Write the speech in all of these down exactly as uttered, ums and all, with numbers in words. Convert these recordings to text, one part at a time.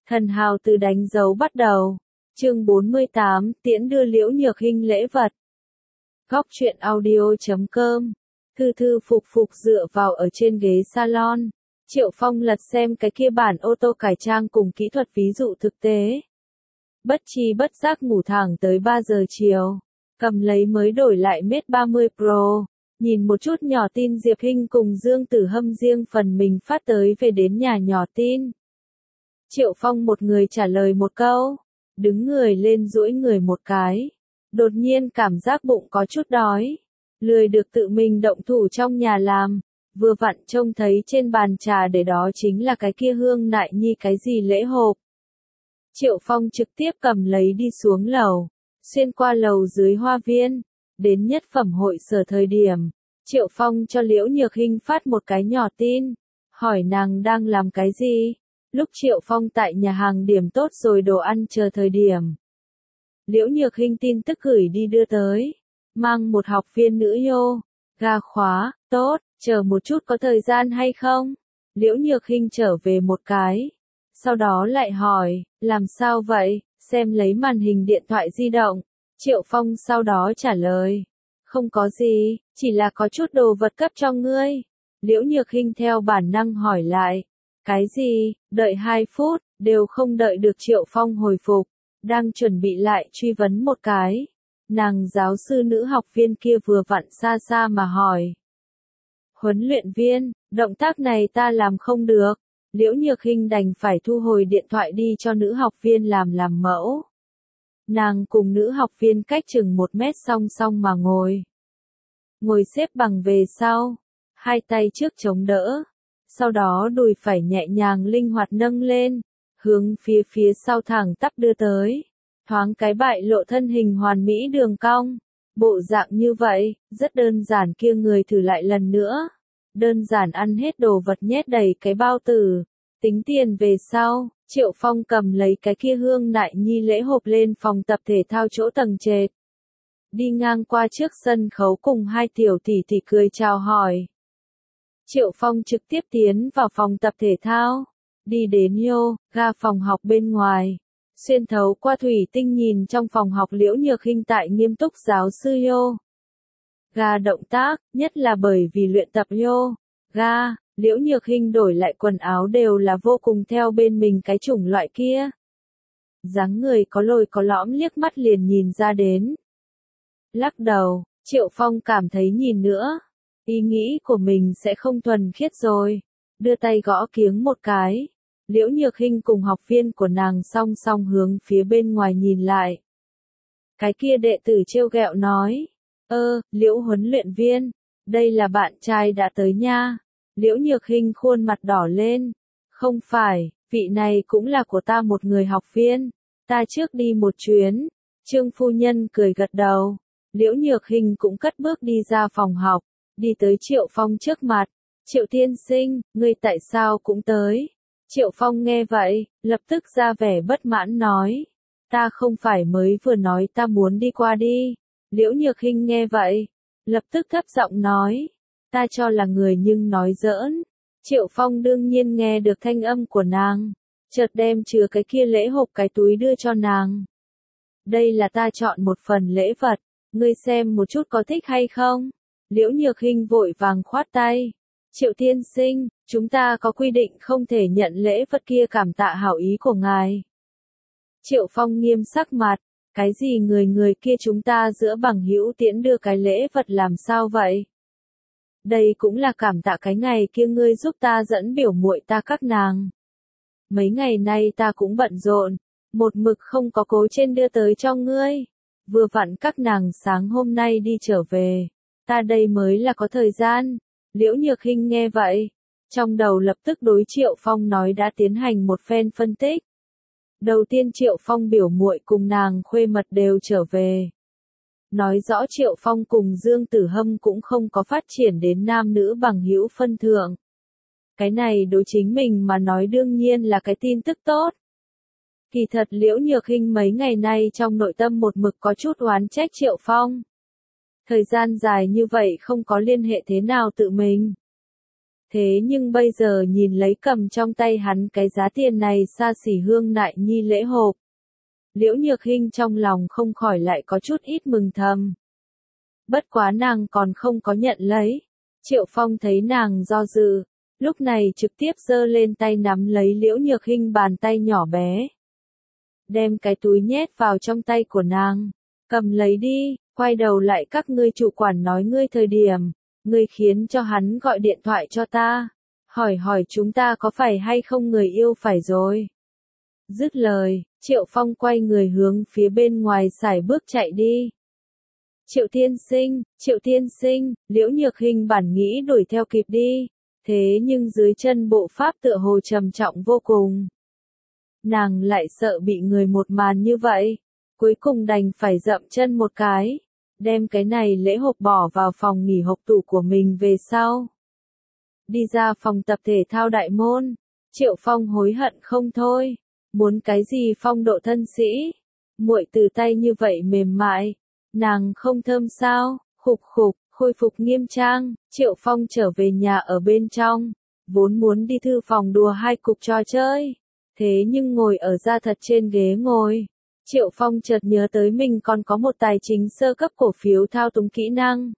Thần hào từ đánh dấu bắt đầu. Chương bốn mươi tám, tiễn đưa Liễu Nhược Hinh lễ vật. Góc truyện audio chấm com. Thư thư phục phục dựa vào ở trên ghế salon. Triệu Phong lật xem cái kia bản ô tô cải trang cùng kỹ thuật ví dụ thực tế. Bất chi bất giác ngủ thẳng tới ba giờ chiều. Cầm lấy mới đổi lại Mate ba mươi Pro. Nhìn một chút nhỏ tin Diệp Hinh cùng Dương Tử Hâm riêng phần mình phát tới về đến nhà nhỏ tin. Triệu Phong một người trả lời một câu, đứng người lên duỗi người một cái. Đột nhiên cảm giác bụng có chút đói, lười được tự mình động thủ trong nhà làm, vừa vặn trông thấy trên bàn trà để đó chính là cái kia Hương Nại Nhi cái gì lễ hộp. Triệu Phong trực tiếp cầm lấy đi xuống lầu, xuyên qua lầu dưới hoa viên, đến nhất phẩm hội sở thời điểm. Triệu Phong cho Liễu Nhược Hinh phát một cái nhỏ tin, hỏi nàng đang làm cái gì. Lúc Triệu Phong tại nhà hàng điểm tốt rồi đồ ăn chờ thời điểm. Liễu Nhược Hinh tin tức gửi đi đưa tới, mang một học viên nữ yoga khóa, tốt, chờ một chút có thời gian hay không? Liễu Nhược Hinh trở về một cái, sau đó lại hỏi, làm sao vậy, xem lấy màn hình điện thoại di động. Triệu Phong sau đó trả lời, không có gì, chỉ là có chút đồ vật cấp cho ngươi. Liễu Nhược Hinh theo bản năng hỏi lại, cái gì, đợi hai phút, đều không đợi được Triệu Phong hồi phục, đang chuẩn bị lại truy vấn một cái. Nàng giáo sư nữ học viên kia vừa vặn xa xa mà hỏi. Huấn luyện viên, động tác này ta làm không được. Liễu Nhược Hinh đành phải thu hồi điện thoại đi cho nữ học viên làm làm mẫu. Nàng cùng nữ học viên cách chừng một mét song song mà ngồi. Ngồi xếp bằng về sau, hai tay trước chống đỡ. Sau đó đùi phải nhẹ nhàng linh hoạt nâng lên, hướng phía phía sau thẳng tắp đưa tới, thoáng cái bại lộ thân hình hoàn mỹ đường cong. Bộ dạng như vậy, rất đơn giản kia người thử lại lần nữa. Đơn giản ăn hết đồ vật nhét đầy cái bao tử, tính tiền về sau, Triệu Phong cầm lấy cái kia Hương Nại Nhi lễ hộp lên phòng tập thể thao chỗ tầng trệt. Đi ngang qua trước sân khấu cùng hai tiểu tỷ tỷ cười chào hỏi. Triệu Phong trực tiếp tiến vào phòng tập thể thao, đi đến yoga phòng học bên ngoài, xuyên thấu qua thủy tinh nhìn trong phòng học Liễu Nhược Hinh tại nghiêm túc giáo sư yoga động tác, nhất là bởi vì luyện tập yoga, Liễu Nhược Hinh đổi lại quần áo đều là vô cùng theo bên mình cái chủng loại kia. Dáng người có lồi có lõm liếc mắt liền nhìn ra đến. Lắc đầu, Triệu Phong cảm thấy nhìn nữa, ý nghĩ của mình sẽ không thuần khiết rồi. Đưa tay gõ kiếng một cái. Liễu Nhược Hinh cùng học viên của nàng song song hướng phía bên ngoài nhìn lại. Cái kia đệ tử trêu ghẹo nói. Ơ, Liễu huấn luyện viên, đây là bạn trai đã tới nha. Liễu Nhược Hinh khuôn mặt đỏ lên. Không phải, vị này cũng là của ta một người học viên. Ta trước đi một chuyến. Trương phu nhân cười gật đầu. Liễu Nhược Hinh cũng cất bước đi ra phòng học. Đi tới Triệu Phong trước mặt. Triệu tiên sinh, ngươi tại sao cũng tới? Triệu Phong nghe vậy, lập tức ra vẻ bất mãn nói. Ta không phải mới vừa nói ta muốn đi qua đi. Liễu Nhược Hinh nghe vậy, lập tức thấp giọng nói. Ta cho là người nhưng nói giỡn. Triệu Phong đương nhiên nghe được thanh âm của nàng. Chợt đem chứa cái kia lễ hộp cái túi đưa cho nàng. Đây là ta chọn một phần lễ vật. Ngươi xem một chút có thích hay không? Liễu Nhược Hinh vội vàng khoát tay. Triệu tiên sinh, chúng ta có quy định không thể nhận lễ vật kia cảm tạ hảo ý của ngài. Triệu Phong nghiêm sắc mặt, cái gì người người kia chúng ta giữa bằng hữu tiễn đưa cái lễ vật làm sao vậy? Đây cũng là cảm tạ cái ngày kia ngươi giúp ta dẫn biểu muội ta các nàng. Mấy ngày nay ta cũng bận rộn, một mực không có cố trên đưa tới cho ngươi. Vừa vặn các nàng sáng hôm nay đi trở về, ta đây mới là có thời gian. Liễu Nhược Hinh nghe vậy, trong đầu lập tức đối Triệu Phong nói đã tiến hành một phen phân tích. Đầu tiên Triệu Phong biểu muội cùng nàng khuê mật đều trở về. Nói rõ Triệu Phong cùng Dương Tử Hâm cũng không có phát triển đến nam nữ bằng hữu phân thượng. Cái này đối chính mình mà nói đương nhiên là cái tin tức tốt. Kỳ thật Liễu Nhược Hinh mấy ngày nay trong nội tâm một mực có chút oán trách Triệu Phong. Thời gian dài như vậy không có liên hệ thế nào tự mình. Thế nhưng bây giờ nhìn lấy cầm trong tay hắn cái giá tiền này xa xỉ hương nại nhi lễ hộp. Liễu Nhược Hinh trong lòng không khỏi lại có chút ít mừng thầm. Bất quá nàng còn không có nhận lấy. Triệu Phong thấy nàng do dự, lúc này trực tiếp giơ lên tay nắm lấy Liễu Nhược Hinh bàn tay nhỏ bé. Đem cái túi nhét vào trong tay của nàng. Cầm lấy đi, quay đầu lại các ngươi chủ quản nói ngươi thời điểm, ngươi khiến cho hắn gọi điện thoại cho ta. Hỏi hỏi chúng ta có phải hay không người yêu phải rồi. Dứt lời, Triệu Phong quay người hướng phía bên ngoài sải bước chạy đi. Triệu tiên sinh, Triệu tiên sinh, Liễu Nhược Hinh bản nghĩ đuổi theo kịp đi. Thế nhưng dưới chân bộ pháp tựa hồ trầm trọng vô cùng. Nàng lại sợ bị người một màn như vậy. Cuối cùng đành phải dậm chân một cái. Đem cái này lễ hộp bỏ vào phòng nghỉ hộp tủ của mình về sau. Đi ra phòng tập thể thao đại môn. Triệu Phong hối hận không thôi. Muốn cái gì phong độ thân sĩ. Muội từ tay như vậy mềm mại. Nàng không thơm sao, khục khục, khôi phục nghiêm trang. Triệu Phong trở về nhà ở bên trong. Vốn muốn đi thư phòng đùa hai cục trò chơi. Thế nhưng ngồi ở ra thật trên ghế ngồi. Triệu Phong chợt nhớ tới mình còn có một tài chính sơ cấp cổ phiếu thao túng kỹ năng.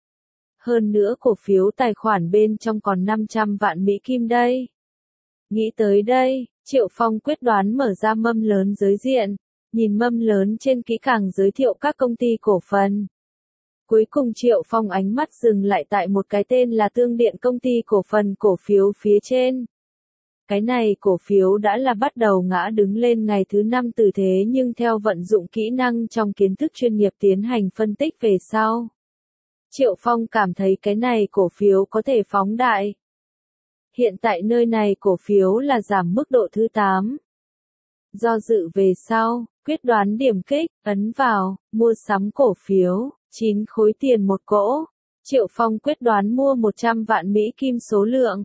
Hơn nữa cổ phiếu tài khoản bên trong còn năm trăm vạn Mỹ Kim đây. Nghĩ tới đây, Triệu Phong quyết đoán mở ra mâm lớn giới diện, nhìn mâm lớn trên kỹ càng giới thiệu các công ty cổ phần. Cuối cùng Triệu Phong ánh mắt dừng lại tại một cái tên là Tương Điện công ty cổ phần cổ phiếu phía trên. Cái này cổ phiếu đã là bắt đầu ngã đứng lên ngày thứ năm từ thế nhưng theo vận dụng kỹ năng trong kiến thức chuyên nghiệp tiến hành phân tích về sau. Triệu Phong cảm thấy cái này cổ phiếu có thể phóng đại. Hiện tại nơi này cổ phiếu là giảm mức độ thứ tám. Do dự về sau, quyết đoán điểm kích, ấn vào, mua sắm cổ phiếu, chín khối tiền một cỗ. Triệu Phong quyết đoán mua một trăm vạn Mỹ Kim số lượng.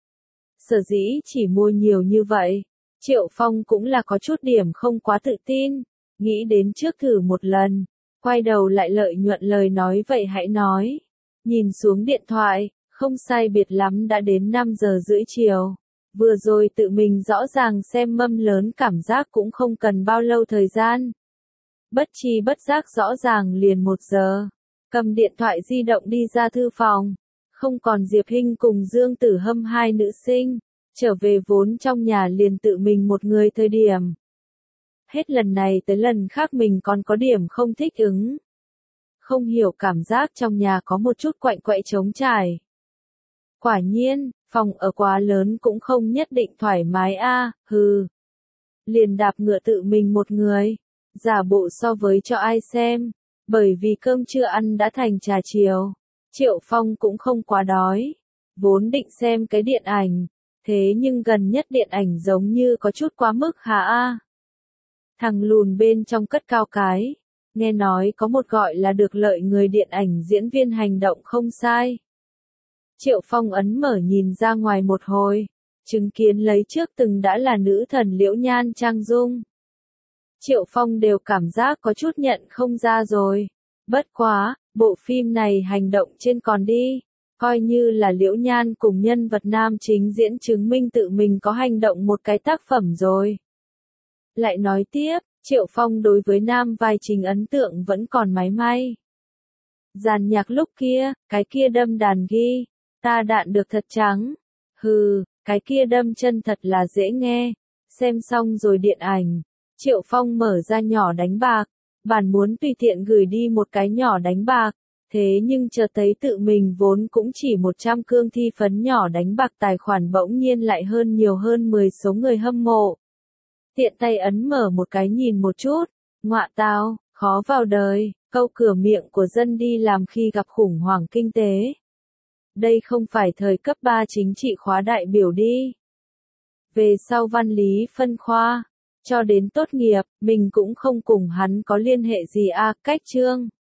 Sở dĩ chỉ mua nhiều như vậy, Triệu Phong cũng là có chút điểm không quá tự tin, nghĩ đến trước thử một lần, quay đầu lại lợi nhuận lời nói vậy hãy nói. Nhìn xuống điện thoại, không sai biệt lắm đã đến năm giờ rưỡi chiều. Vừa rồi tự mình rõ ràng xem mâm lớn cảm giác cũng không cần bao lâu thời gian. Bất chi bất giác rõ ràng liền một giờ. Cầm điện thoại di động đi ra thư phòng. Không còn Diệp Hinh cùng Dương Tử Hâm hai nữ sinh. Trở về vốn trong nhà liền tự mình một người thời điểm. Hết lần này tới lần khác mình còn có điểm không thích ứng. Không hiểu cảm giác trong nhà có một chút quạnh quậy trống trải. Quả nhiên, phòng ở quá lớn cũng không nhất định thoải mái a, à, hừ. Liền đạp ngựa tự mình một người, giả bộ so với cho ai xem, bởi vì cơm trưa ăn đã thành trà chiều. Triệu Phong cũng không quá đói, vốn định xem cái điện ảnh, thế nhưng gần nhất điện ảnh giống như có chút quá mức hả a. À. Thằng lùn bên trong cất cao cái, nghe nói có một gọi là được lợi người điện ảnh diễn viên hành động không sai. Triệu Phong ấn mở nhìn ra ngoài một hồi, chứng kiến lấy trước từng đã là nữ thần Liễu Nhan Trang Dung. Triệu Phong đều cảm giác có chút nhận không ra rồi. Bất quá, bộ phim này hành động trên còn đi, coi như là Liễu Nhan cùng nhân vật nam chính diễn chứng minh tự mình có hành động một cái tác phẩm rồi. Lại nói tiếp, Triệu Phong đối với nam vai chính ấn tượng vẫn còn mái may. Dàn nhạc lúc kia, cái kia đâm đàn ghi. Ta đạn được thật trắng. Hừ, cái kia đâm chân thật là dễ nghe. Xem xong rồi điện ảnh. Triệu Phong mở ra nhỏ đánh bạc. Bản muốn tùy tiện gửi đi một cái nhỏ đánh bạc. Thế nhưng chợt thấy tự mình vốn cũng chỉ một trăm cương thi phấn nhỏ đánh bạc tài khoản bỗng nhiên lại hơn nhiều hơn mười số người hâm mộ. Tiện tay ấn mở một cái nhìn một chút. Ngọa tao, khó vào đời. Câu cửa miệng của dân đi làm khi gặp khủng hoảng kinh tế. Đây không phải thời cấp ba chính trị khóa đại biểu đi. Về sau văn lý phân khoa, cho đến tốt nghiệp, mình cũng không cùng hắn có liên hệ gì a, cách chương.